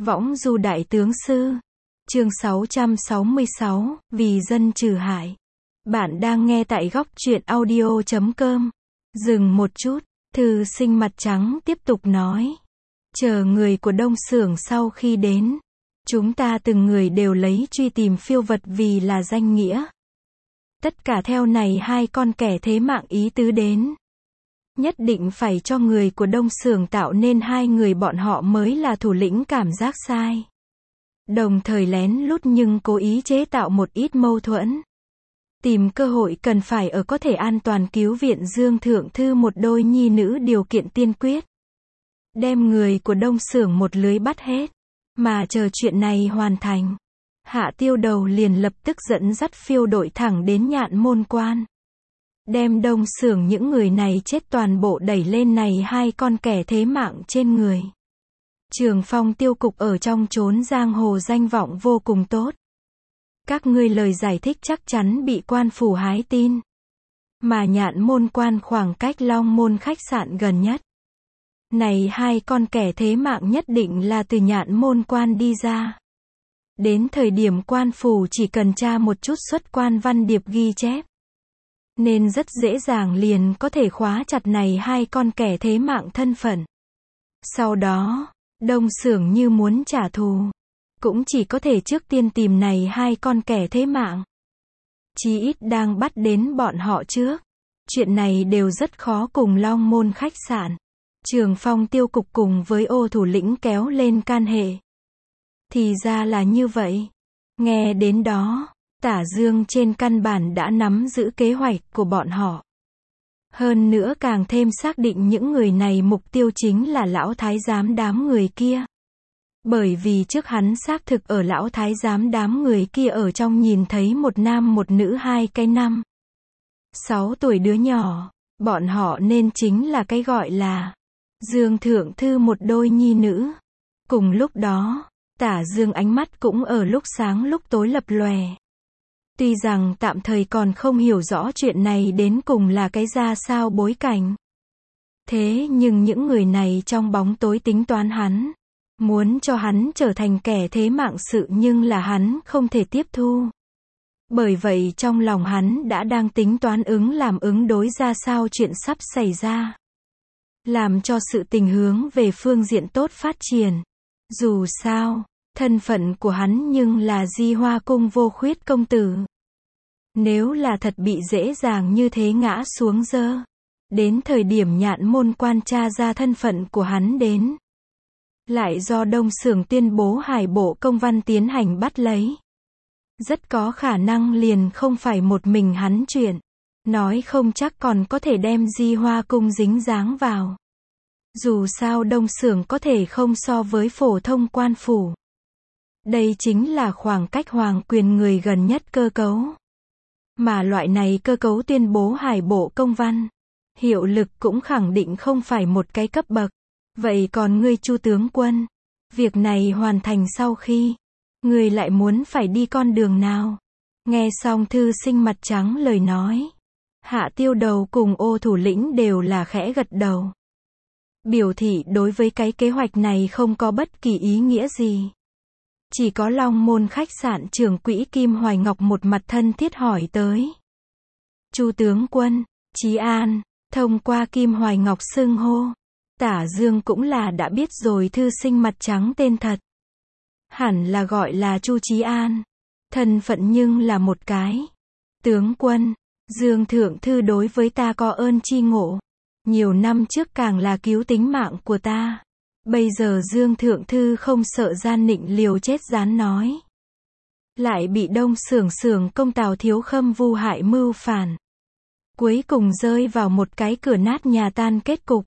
Võng du đại tướng sư. Chương 666, vì dân trừ hại. Bạn đang nghe tại góc truyện audio.com. Dừng một chút, thư sinh mặt trắng tiếp tục nói. Chờ người của Đông Xưởng sau khi đến, chúng ta từng người đều lấy truy tìm phiêu vật vì là danh nghĩa. Tất cả theo này hai con kẻ thế mạng ý tứ đến. Nhất định phải cho người của Đông Xưởng tạo nên hai người bọn họ mới là thủ lĩnh cảm giác sai. Đồng thời lén lút nhưng cố ý chế tạo một ít mâu thuẫn. Tìm cơ hội cần phải ở có thể an toàn cứu viện Dương Thượng Thư một đôi nhi nữ điều kiện tiên quyết. Đem người của Đông Xưởng một lưới bắt hết. Mà chờ chuyện này hoàn thành. Hạ Tiêu Đầu liền lập tức dẫn dắt phiêu đội thẳng đến Nhạn Môn Quan. Đem Đông Xưởng những người này chết toàn bộ đẩy lên này hai con kẻ thế mạng trên người. Trường Phong tiêu cục ở trong chốn giang hồ danh vọng vô cùng tốt. Các ngươi lời giải thích chắc chắn bị quan phủ hái tin. Mà Nhạn Môn Quan khoảng cách Long Môn khách sạn gần nhất. Này hai con kẻ thế mạng nhất định là từ Nhạn Môn Quan đi ra. Đến thời điểm quan phủ chỉ cần tra một chút xuất quan văn điệp ghi chép. Nên rất dễ dàng liền có thể khóa chặt này hai con kẻ thế mạng thân phận. Sau đó, Đông Xưởng như muốn trả thù, cũng chỉ có thể trước tiên tìm này hai con kẻ thế mạng. Chí ít đang bắt đến bọn họ trước. Chuyện này đều rất khó cùng Long Môn khách sạn. Trường Phong tiêu cục cùng với Ô thủ lĩnh kéo lên can hệ. Thì ra là như vậy. Nghe đến đó, Tả Dương trên căn bản đã nắm giữ kế hoạch của bọn họ. Hơn nữa càng thêm xác định những người này mục tiêu chính là lão thái giám đám người kia. Bởi vì trước hắn xác thực ở lão thái giám đám người kia ở trong nhìn thấy một nam một nữ hai cái 5-6 tuổi đứa nhỏ. Bọn họ nên chính là cái gọi là Dương Thượng Thư một đôi nhi nữ. Cùng lúc đó, Tả Dương ánh mắt cũng ở lúc sáng lúc tối lập lòe. Tuy rằng tạm thời còn không hiểu rõ chuyện này đến cùng là cái ra sao bối cảnh. Thế nhưng những người này trong bóng tối tính toán hắn. Muốn cho hắn trở thành kẻ thế mạng sự nhưng là hắn không thể tiếp thu. Bởi vậy trong lòng hắn đã đang tính toán ứng đối ra sao chuyện sắp xảy ra. Làm cho sự tình hướng về phương diện tốt phát triển. Dù sao, thân phận của hắn nhưng là Di Hoa Cung Vô Khuyết công tử. Nếu là thật bị dễ dàng như thế ngã xuống dơ. Đến thời điểm Nhạn Môn Quan tra ra thân phận của hắn đến. Lại do Đông Xưởng tuyên bố hải bộ công văn tiến hành bắt lấy. Rất có khả năng liền không phải một mình hắn chuyện. Nói không chắc còn có thể đem Di Hoa Cung dính dáng vào. Dù sao Đông Xưởng có thể không so với phổ thông quan phủ. Đây chính là khoảng cách hoàng quyền người gần nhất cơ cấu. Mà loại này cơ cấu tuyên bố hải bộ công văn. Hiệu lực cũng khẳng định không phải một cái cấp bậc. Vậy còn ngươi Chu tướng quân, việc này hoàn thành sau khi, ngươi lại muốn phải đi con đường nào? Nghe xong thư sinh mặt trắng lời nói. Hạ Tiêu Đầu cùng Ô thủ lĩnh đều là khẽ gật đầu. Biểu thị đối với cái kế hoạch này không có bất kỳ ý nghĩa gì. Chỉ có Long Môn khách sạn trưởng quỹ Kim Hoài Ngọc một mặt thân thiết hỏi tới. Chu tướng quân, Chí An, thông qua Kim Hoài Ngọc xưng hô. Tả Dương cũng là đã biết rồi thư sinh mặt trắng tên thật. Hẳn là gọi là Chu Chí An. Thân phận nhưng là một cái. Tướng quân, Dương Thượng Thư đối với ta có ơn chi ngộ. Nhiều năm trước càng là cứu tính mạng của ta. Bây giờ Dương Thượng Thư không sợ gian nịnh liều chết rán nói. Lại bị Đông Xưởng công Tào Thiếu Khâm vu hại mưu phản. Cuối cùng rơi vào một cái cửa nát nhà tan kết cục.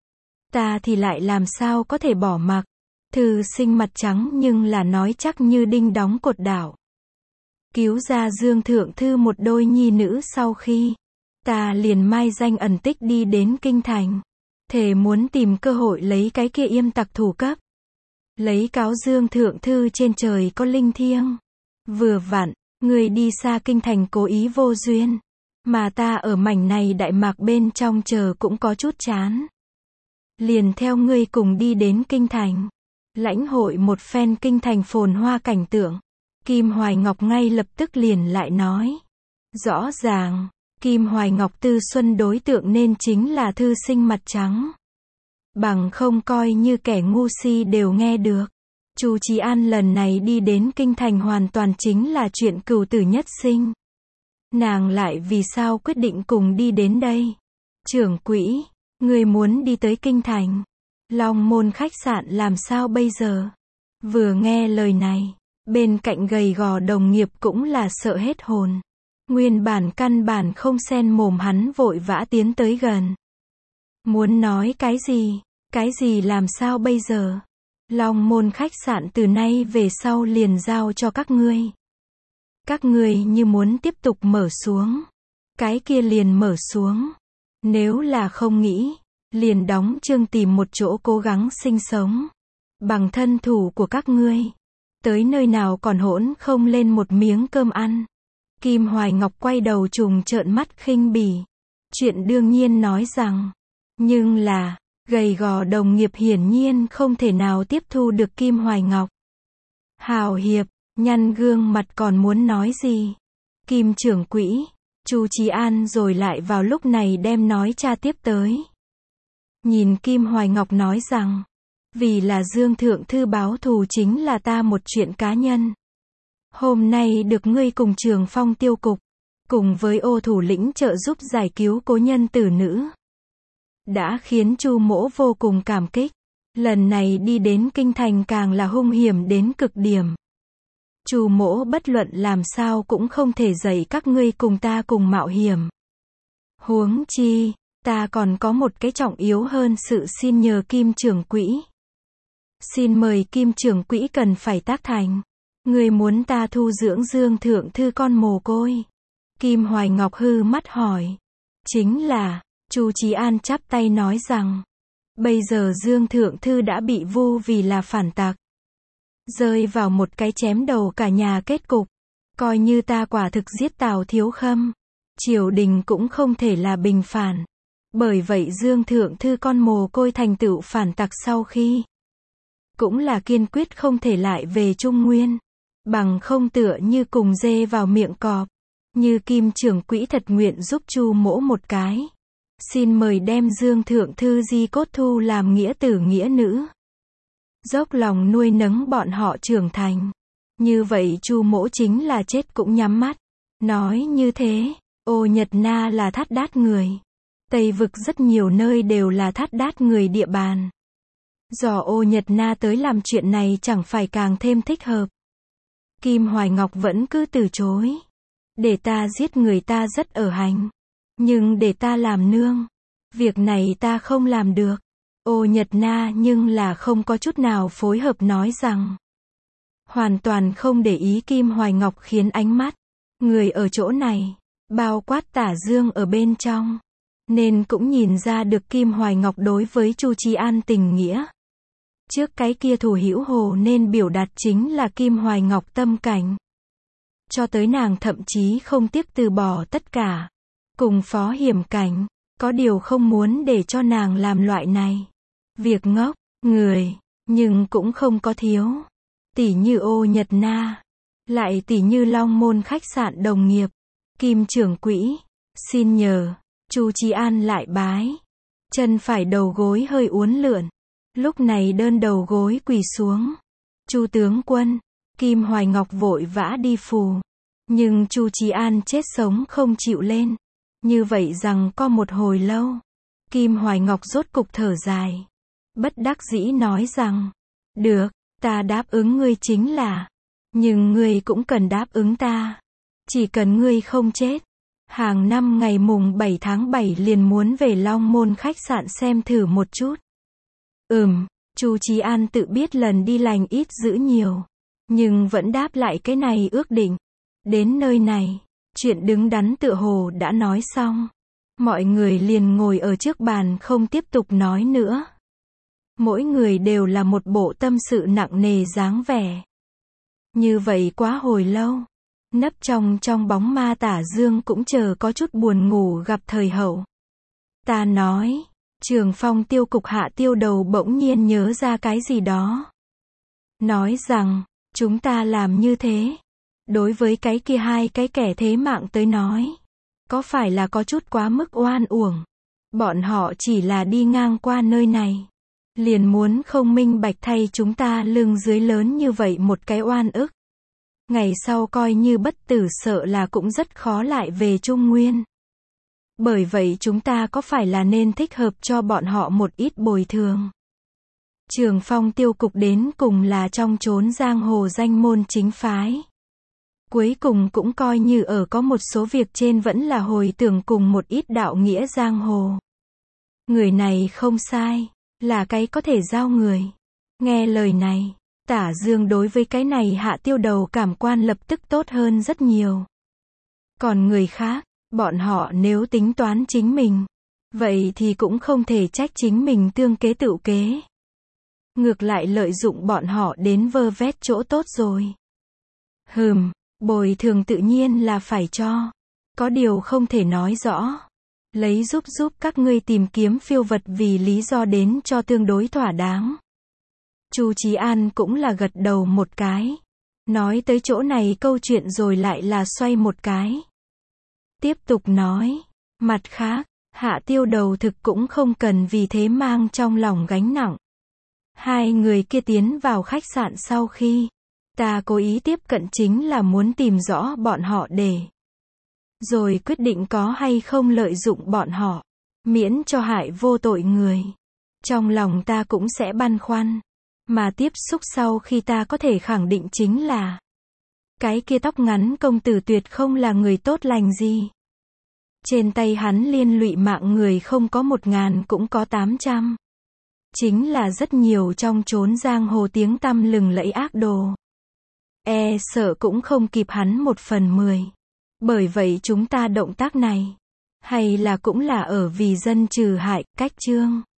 Ta thì lại làm sao có thể bỏ mặc. Thư sinh mặt trắng nhưng là nói chắc như đinh đóng cột đảo. Cứu ra Dương Thượng Thư một đôi nhi nữ sau khi. Ta liền mai danh ẩn tích đi đến kinh thành. Thề muốn tìm cơ hội lấy cái kia yêm tặc thủ cấp. Lấy cáo Dương Thượng Thư trên trời có linh thiêng. Vừa vặn, người đi xa kinh thành cố ý vô duyên. Mà ta ở mảnh này đại mạc bên trong chờ cũng có chút chán. Liền theo ngươi cùng đi đến kinh thành. Lãnh hội một phen kinh thành phồn hoa cảnh tượng. Kim Hoài Ngọc ngay lập tức liền lại nói. Rõ ràng, Kim Hoài Ngọc Tư Xuân đối tượng nên chính là thư sinh mặt trắng. Bằng không coi như kẻ ngu si đều nghe được. Chu Chí An lần này đi đến kinh thành hoàn toàn chính là chuyện cửu tử nhất sinh. Nàng lại vì sao quyết định cùng đi đến đây? Trưởng quỹ, người muốn đi tới kinh thành. Long Môn khách sạn làm sao bây giờ? Vừa nghe lời này, bên cạnh gầy gò đồng nghiệp cũng là sợ hết hồn. Nguyên bản căn bản không xen mồm hắn vội vã tiến tới gần. Muốn nói cái gì? Cái gì làm sao bây giờ? Long Môn khách sạn từ nay về sau liền giao cho các ngươi. Các ngươi như muốn tiếp tục mở xuống, cái kia liền mở xuống. Nếu là không nghĩ, liền đóng chương tìm một chỗ cố gắng sinh sống. Bằng thân thủ của các ngươi, tới nơi nào còn hỗn không lên một miếng cơm ăn. Kim Hoài Ngọc quay đầu trùng trợn mắt khinh bỉ. Chuyện đương nhiên nói rằng, nhưng là, gầy gò đồng nghiệp hiển nhiên không thể nào tiếp thu được Kim Hoài Ngọc. Hào hiệp, nhăn gương mặt còn muốn nói gì? Kim trưởng quỹ, Chu Chí An rồi lại vào lúc này đem nói cha tiếp tới. Nhìn Kim Hoài Ngọc nói rằng, vì là Dương Thượng Thư báo thù chính là ta một chuyện cá nhân. Hôm nay được ngươi cùng Trường Phong tiêu cục, cùng với Ô thủ lĩnh trợ giúp giải cứu cố nhân tử nữ. Đã khiến Chu mỗ vô cùng cảm kích. Lần này đi đến kinh thành càng là hung hiểm đến cực điểm. Chu mỗ bất luận làm sao cũng không thể dạy các ngươi cùng ta cùng mạo hiểm. Huống chi, ta còn có một cái trọng yếu hơn sự xin nhờ Kim trưởng quỹ. Xin mời Kim trưởng quỹ cần phải tác thành. Người muốn ta thu dưỡng Dương Thượng Thư con mồ côi. Kim Hoài Ngọc hư mắt hỏi. Chính là, Chu Chí An chắp tay nói rằng, bây giờ Dương Thượng Thư đã bị vu vì là phản tặc. Rơi vào một cái chém đầu cả nhà kết cục. Coi như ta quả thực giết Tào Thiếu Khâm, triều đình cũng không thể là bình phản. Bởi vậy Dương Thượng Thư con mồ côi thành tựu phản tặc sau khi, cũng là kiên quyết không thể lại về Trung Nguyên. Bằng không tựa như cùng dê vào miệng cọp. Như Kim trưởng quỹ thật nguyện giúp Chu mỗ một cái. Xin mời đem Dương Thượng Thư di cốt thu làm nghĩa tử nghĩa nữ. Dốc lòng nuôi nấng bọn họ trưởng thành. Như vậy Chu mỗ chính là chết cũng nhắm mắt. Nói như thế, Ô Nhật Na là Thát Đát người. Tây vực rất nhiều nơi đều là Thát Đát người địa bàn. Do Ô Nhật Na tới làm chuyện này chẳng phải càng thêm thích hợp. Kim Hoài Ngọc vẫn cứ từ chối. Để ta giết người ta rất ở hành. Nhưng để ta làm nương, việc này ta không làm được. Ô Nhật Na nhưng là không có chút nào phối hợp nói rằng. Hoàn toàn không để ý Kim Hoài Ngọc khiến ánh mắt. Người ở chỗ này, bao quát Tả Dương ở bên trong. Nên cũng nhìn ra được Kim Hoài Ngọc đối với Chu Chí An tình nghĩa. Trước cái kia thủ hữu hồ nên biểu đạt chính là Kim Hoài Ngọc tâm cảnh. Cho tới nàng thậm chí không tiếc từ bỏ tất cả. Cùng phó hiểm cảnh, có điều không muốn để cho nàng làm loại này. Việc ngốc, người, nhưng cũng không có thiếu. Tỷ như Ô Nhật Na, lại tỷ như Long Môn khách sạn đồng nghiệp. Kim trưởng quỹ, xin nhờ, Chu Chí An lại bái. Chân phải đầu gối hơi uốn lượn. Lúc này đơn đầu gối quỳ xuống. Chu tướng quân, Kim Hoài Ngọc vội vã đi phù. Nhưng Chu Chí An chết sống không chịu lên. Như vậy rằng có một hồi lâu. Kim Hoài Ngọc rốt cục thở dài. Bất đắc dĩ nói rằng, được, ta đáp ứng ngươi chính là. Nhưng ngươi cũng cần đáp ứng ta. Chỉ cần ngươi không chết. Hàng năm ngày mùng 7 tháng 7 liền muốn về Long Môn khách sạn xem thử một chút. Chu Chí An tự biết lần đi lành ít dữ nhiều. Nhưng vẫn đáp lại cái này ước định. Đến nơi này, chuyện đứng đắn tựa hồ đã nói xong. Mọi người liền ngồi ở trước bàn không tiếp tục nói nữa. Mỗi người đều là một bộ tâm sự nặng nề dáng vẻ. Như vậy quá hồi lâu. Nấp trong bóng ma Tả Dương cũng chờ có chút buồn ngủ gặp thời hậu. Ta nói, Trường Phong tiêu cục Hạ Tiêu Đầu bỗng nhiên nhớ ra cái gì đó. nói rằng, chúng ta làm như thế. Đối với cái kia hai cái kẻ thế mạng tới nói, có phải là có chút quá mức oan uổng. Bọn họ chỉ là đi ngang qua nơi này, liền muốn không minh bạch thay chúng ta lưng dưới lớn như vậy một cái oan ức. Ngày sau coi như bất tử sợ là cũng rất khó lại về Trung Nguyên. Bởi vậy chúng ta có phải là nên thích hợp cho bọn họ một ít bồi thường. Trường Phong tiêu cục đến cùng là trong chốn giang hồ danh môn chính phái. Cuối cùng cũng coi như ở có một số việc trên vẫn là hồi tưởng cùng một ít đạo nghĩa giang hồ. Người này không sai, là cái có thể giao người. Nghe lời này, Tả Dương đối với cái này Hạ Tiêu Đầu cảm quan lập tức tốt hơn rất nhiều. Còn người khác, bọn họ nếu tính toán chính mình, vậy thì cũng không thể trách chính mình tương kế tựu kế. Ngược lại lợi dụng bọn họ đến vơ vét chỗ tốt rồi. Bồi thường tự nhiên là phải cho. Có điều không thể nói rõ. Lấy giúp các ngươi tìm kiếm phiêu vật vì lý do đến cho tương đối thỏa đáng. Chu Chí An cũng là gật đầu một cái. Nói tới chỗ này câu chuyện rồi lại là xoay một cái. Tiếp tục nói. Mặt khác, Hạ Tiêu Đầu thực cũng không cần vì thế mang trong lòng gánh nặng. Hai người kia tiến vào khách sạn sau khi, ta cố ý tiếp cận chính là muốn tìm rõ bọn họ để rồi quyết định có hay không lợi dụng bọn họ, miễn cho hại vô tội người. Trong lòng ta cũng sẽ băn khoăn, mà tiếp xúc sau khi ta có thể khẳng định chính là cái kia tóc ngắn công tử tuyệt không là người tốt lành gì. Trên tay hắn liên lụy mạng người không có 1000 cũng có 800. Chính là rất nhiều trong chốn giang hồ tiếng tăm lừng lẫy ác đồ. Sợ cũng không kịp hắn 1/10. Bởi vậy chúng ta động tác này, hay là cũng là ở vì dân trừ hại, cách chương.